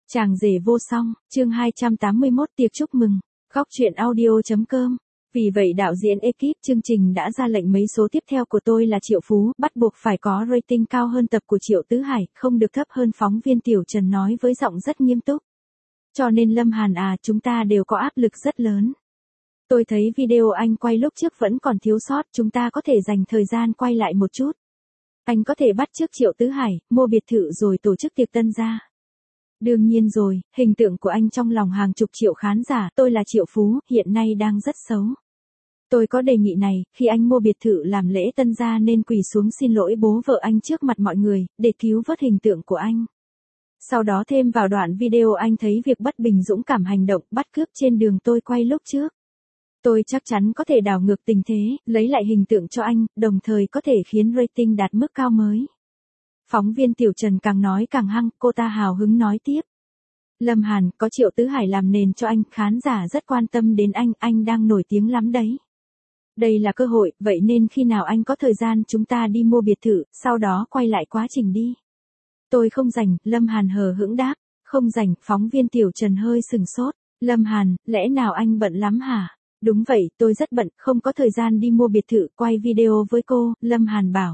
Chàng rể vô song, chương 281 tiệc chúc mừng, góc truyện audio.com. Vì vậy đạo diễn ekip chương trình đã ra lệnh mấy số tiếp theo của tôi là Triệu Phú, bắt buộc phải có rating cao hơn tập của Triệu Tứ Hải, không được thấp hơn, phóng viên Tiểu Trần nói với giọng rất nghiêm túc. Cho nên Lâm Hàn chúng ta đều có áp lực rất lớn. Tôi thấy video anh quay lúc trước vẫn còn thiếu sót, chúng ta có thể dành thời gian quay lại một chút. Anh có thể bắt chước Triệu Tứ Hải, mua biệt thự rồi tổ chức tiệc tân gia. Đương nhiên rồi, hình tượng của anh trong lòng hàng chục triệu khán giả, tôi là Triệu Phú, hiện nay đang rất xấu. Tôi có đề nghị này, khi anh mua biệt thự làm lễ tân gia nên quỳ xuống xin lỗi bố vợ anh trước mặt mọi người, để cứu vớt hình tượng của anh. Sau đó thêm vào đoạn video anh thấy việc bất bình dũng cảm hành động bắt cướp trên đường tôi quay lúc trước. Tôi chắc chắn có thể đảo ngược tình thế, lấy lại hình tượng cho anh, đồng thời có thể khiến rating đạt mức cao mới. Phóng viên Tiểu Trần càng nói càng hăng, cô ta hào hứng nói tiếp. Lâm Hàn, có Triệu Tứ Hải làm nền cho anh, khán giả rất quan tâm đến anh đang nổi tiếng lắm đấy. Đây là cơ hội, vậy nên khi nào anh có thời gian chúng ta đi mua biệt thự, sau đó quay lại quá trình đi. Tôi không rảnh, Lâm Hàn hờ hững đáp. Không rảnh, phóng viên Tiểu Trần hơi sừng sốt. Lâm Hàn, lẽ nào anh bận lắm hả? Đúng vậy, tôi rất bận, không có thời gian đi mua biệt thự, quay video với cô, Lâm Hàn bảo.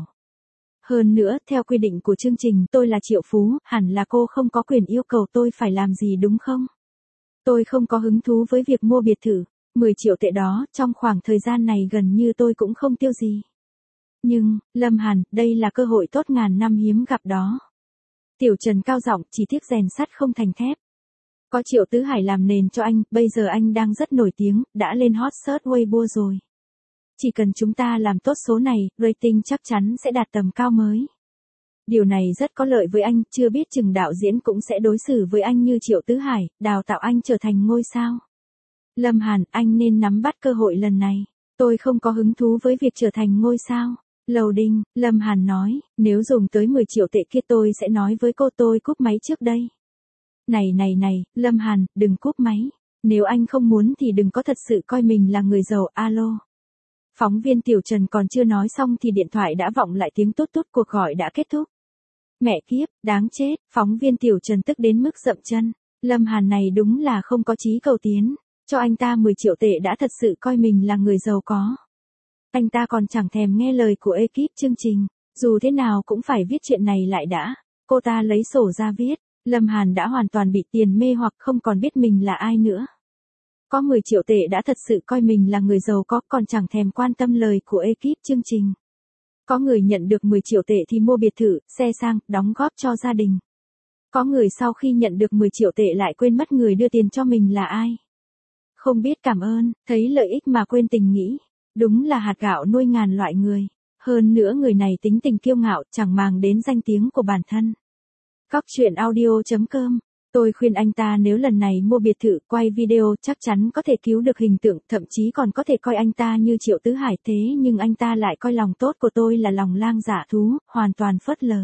Hơn nữa, theo quy định của chương trình, tôi là Triệu Phú, hẳn là cô không có quyền yêu cầu tôi phải làm gì đúng không? Tôi không có hứng thú với việc mua biệt thự, 10 triệu tệ đó, trong khoảng thời gian này gần như tôi cũng không tiêu gì. Nhưng, Lâm Hàn, đây là cơ hội tốt ngàn năm hiếm gặp đó. Tiểu Trần cao giọng, chỉ tiếc rèn sắt không thành thép. Có Triệu Tứ Hải làm nền cho anh, bây giờ anh đang rất nổi tiếng, đã lên hot search Weibo rồi. Chỉ cần chúng ta làm tốt số này, rating chắc chắn sẽ đạt tầm cao mới. Điều này rất có lợi với anh, chưa biết chừng đạo diễn cũng sẽ đối xử với anh như Triệu Tứ Hải, đào tạo anh trở thành ngôi sao. Lâm Hàn, anh nên nắm bắt cơ hội lần này. Tôi không có hứng thú với việc trở thành ngôi sao. Loading, Lâm Hàn nói, nếu dùng tới 10 triệu tệ kia tôi sẽ nói với cô tôi cúp máy trước đây. Này, Lâm Hàn, đừng cúp máy. Nếu anh không muốn thì đừng có thật sự coi mình là người giàu, alo. Phóng viên Tiểu Trần còn chưa nói xong thì điện thoại đã vọng lại tiếng tút tút, cuộc gọi đã kết thúc. Mẹ kiếp, đáng chết, phóng viên Tiểu Trần tức đến mức dậm chân. Lâm Hàn này đúng là không có chí cầu tiến, cho anh ta 10 triệu tệ đã thật sự coi mình là người giàu có. Anh ta còn chẳng thèm nghe lời của ekip chương trình, dù thế nào cũng phải viết chuyện này lại đã. Cô ta lấy sổ ra viết, Lâm Hàn đã hoàn toàn bị tiền mê hoặc không còn biết mình là ai nữa. Có 10 triệu tệ đã thật sự coi mình là người giàu có, còn chẳng thèm quan tâm lời của ekip chương trình. Có người nhận được 10 triệu tệ thì mua biệt thự, xe sang, đóng góp cho gia đình. Có người sau khi nhận được 10 triệu tệ lại quên mất người đưa tiền cho mình là ai. Không biết cảm ơn, thấy lợi ích mà quên tình nghĩ. Đúng là hạt gạo nuôi ngàn loại người. Hơn nữa người này tính tình kiêu ngạo, chẳng màng đến danh tiếng của bản thân. Góc truyện audio.com. Tôi khuyên anh ta nếu lần này mua biệt thự, quay video chắc chắn có thể cứu được hình tượng, thậm chí còn có thể coi anh ta như Triệu Tứ Hải, thế nhưng anh ta lại coi lòng tốt của tôi là lòng lang dạ thú, hoàn toàn phớt lờ.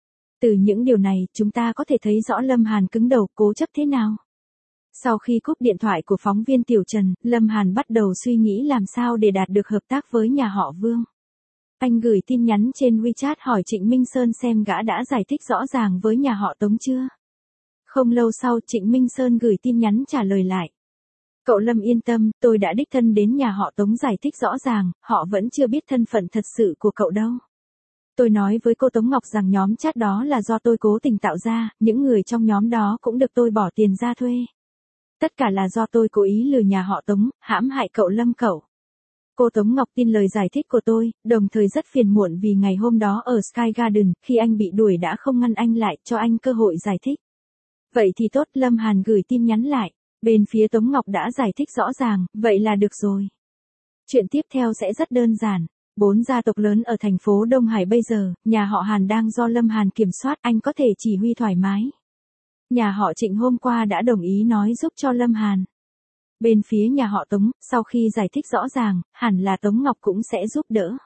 Từ những điều này, chúng ta có thể thấy rõ Lâm Hàn cứng đầu, cố chấp thế nào. Sau khi cúp điện thoại của phóng viên Tiểu Trần, Lâm Hàn bắt đầu suy nghĩ làm sao để đạt được hợp tác với nhà họ Vương. Anh gửi tin nhắn trên WeChat hỏi Trịnh Minh Sơn xem gã đã giải thích rõ ràng với nhà họ Tống chưa. Không lâu sau Trịnh Minh Sơn gửi tin nhắn trả lời lại. Cậu Lâm yên tâm, tôi đã đích thân đến nhà họ Tống giải thích rõ ràng, họ vẫn chưa biết thân phận thật sự của cậu đâu. Tôi nói với cô Tống Ngọc rằng nhóm chat đó là do tôi cố tình tạo ra, những người trong nhóm đó cũng được tôi bỏ tiền ra thuê. Tất cả là do tôi cố ý lừa nhà họ Tống, hãm hại cậu Lâm cậu. Cô Tống Ngọc tin lời giải thích của tôi, đồng thời rất phiền muộn vì ngày hôm đó ở Sky Garden, khi anh bị đuổi đã không ngăn anh lại, cho anh cơ hội giải thích. Vậy thì tốt, Lâm Hàn gửi tin nhắn lại. Bên phía Tống Ngọc đã giải thích rõ ràng, vậy là được rồi. Chuyện tiếp theo sẽ rất đơn giản. 4 gia tộc lớn ở thành phố Đông Hải bây giờ, nhà họ Hàn đang do Lâm Hàn kiểm soát, anh có thể chỉ huy thoải mái. Nhà họ Trịnh hôm qua đã đồng ý nói giúp cho Lâm Hàn. Bên phía nhà họ Tống, sau khi giải thích rõ ràng, hẳn là Tống Ngọc cũng sẽ giúp đỡ.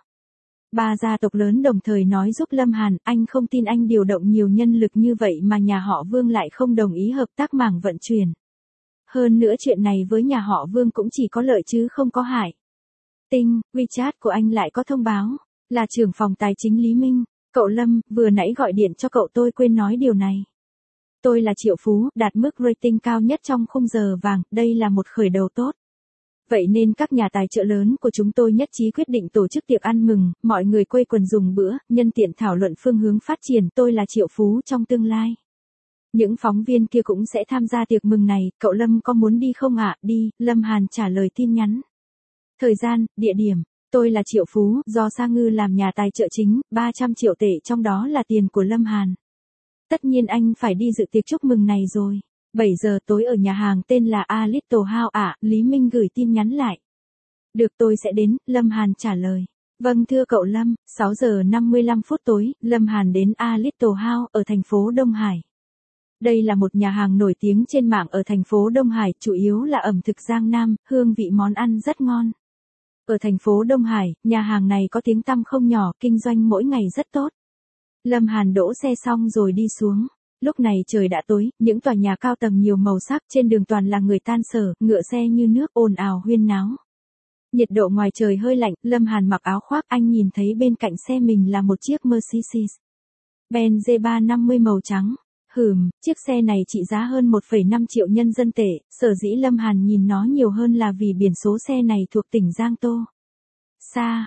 3 gia tộc lớn đồng thời nói giúp Lâm Hàn, anh không tin anh điều động nhiều nhân lực như vậy mà nhà họ Vương lại không đồng ý hợp tác mảng vận chuyển. Hơn nữa chuyện này với nhà họ Vương cũng chỉ có lợi chứ không có hại. Tinh, WeChat của anh lại có thông báo, là trưởng phòng tài chính Lý Minh. Cậu Lâm, vừa nãy gọi điện cho cậu tôi quên nói điều này. Tôi là triệu phú, đạt mức rating cao nhất trong khung giờ vàng, đây là một khởi đầu tốt. Vậy nên các nhà tài trợ lớn của chúng tôi nhất trí quyết định tổ chức tiệc ăn mừng, mọi người quây quần dùng bữa, nhân tiện thảo luận phương hướng phát triển. Tôi là triệu phú trong tương lai. Những phóng viên kia cũng sẽ tham gia tiệc mừng này, cậu Lâm có muốn đi không ạ? Đi, Lâm Hàn trả lời tin nhắn. Thời gian, địa điểm, tôi là triệu phú, do Sa Ngư làm nhà tài trợ chính, 300 triệu tệ trong đó là tiền của Lâm Hàn. Tất nhiên anh phải đi dự tiệc chúc mừng này rồi. 7 giờ tối ở nhà hàng tên là A Little House ạ, Lý Minh gửi tin nhắn lại. Được, tôi sẽ đến, Lâm Hàn trả lời. Vâng thưa cậu Lâm, 6 giờ 55 phút tối, Lâm Hàn đến A Little House ở thành phố Đông Hải. Đây là một nhà hàng nổi tiếng trên mạng ở thành phố Đông Hải, chủ yếu là ẩm thực Giang Nam, hương vị món ăn rất ngon. Ở thành phố Đông Hải, nhà hàng này có tiếng tăm không nhỏ, kinh doanh mỗi ngày rất tốt. Lâm Hàn đỗ xe xong rồi đi xuống. Lúc này trời đã tối, những tòa nhà cao tầng nhiều màu sắc, trên đường toàn là người tan sở, ngựa xe như nước, ồn ào huyên náo. Nhiệt độ ngoài trời hơi lạnh, Lâm Hàn mặc áo khoác, anh nhìn thấy bên cạnh xe mình là một chiếc Mercedes-Benz G350 màu trắng. Chiếc xe này trị giá hơn 1,5 triệu nhân dân tệ, sở dĩ Lâm Hàn nhìn nó nhiều hơn là vì biển số xe này thuộc tỉnh Giang Tô. Sa,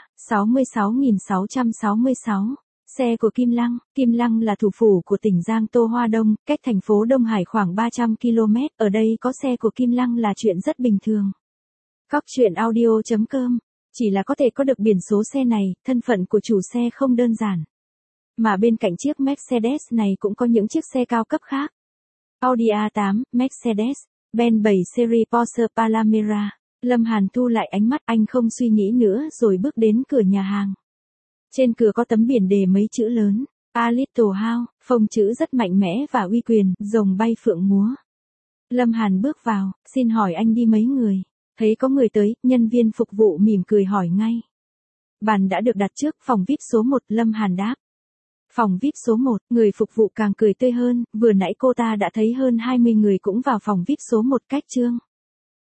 66.666. Xe của Kim Lăng là thủ phủ của tỉnh Giang Tô Hoa Đông, cách thành phố Đông Hải khoảng 300 km, ở đây có xe của Kim Lăng là chuyện rất bình thường. Góc truyện audio.com, chỉ là có thể có được biển số xe này, thân phận của chủ xe không đơn giản. Mà bên cạnh chiếc Mercedes này cũng có những chiếc xe cao cấp khác. Audi A8, Mercedes-Benz 7 Series, Porsche Panamera. Lâm Hàn thu lại ánh mắt, anh không suy nghĩ nữa rồi bước đến cửa nhà hàng. Trên cửa có tấm biển đề mấy chữ lớn, A Little House, phông chữ rất mạnh mẽ và uy quyền, rồng bay phượng múa. Lâm Hàn bước vào, xin hỏi anh đi mấy người? Thấy có người tới, nhân viên phục vụ mỉm cười hỏi ngay. Bàn đã được đặt trước, phòng VIP số 1, Lâm Hàn đáp. Phòng VIP số 1, người phục vụ càng cười tươi hơn, vừa nãy cô ta đã thấy hơn 20 người cũng vào phòng VIP số 1 cách chương.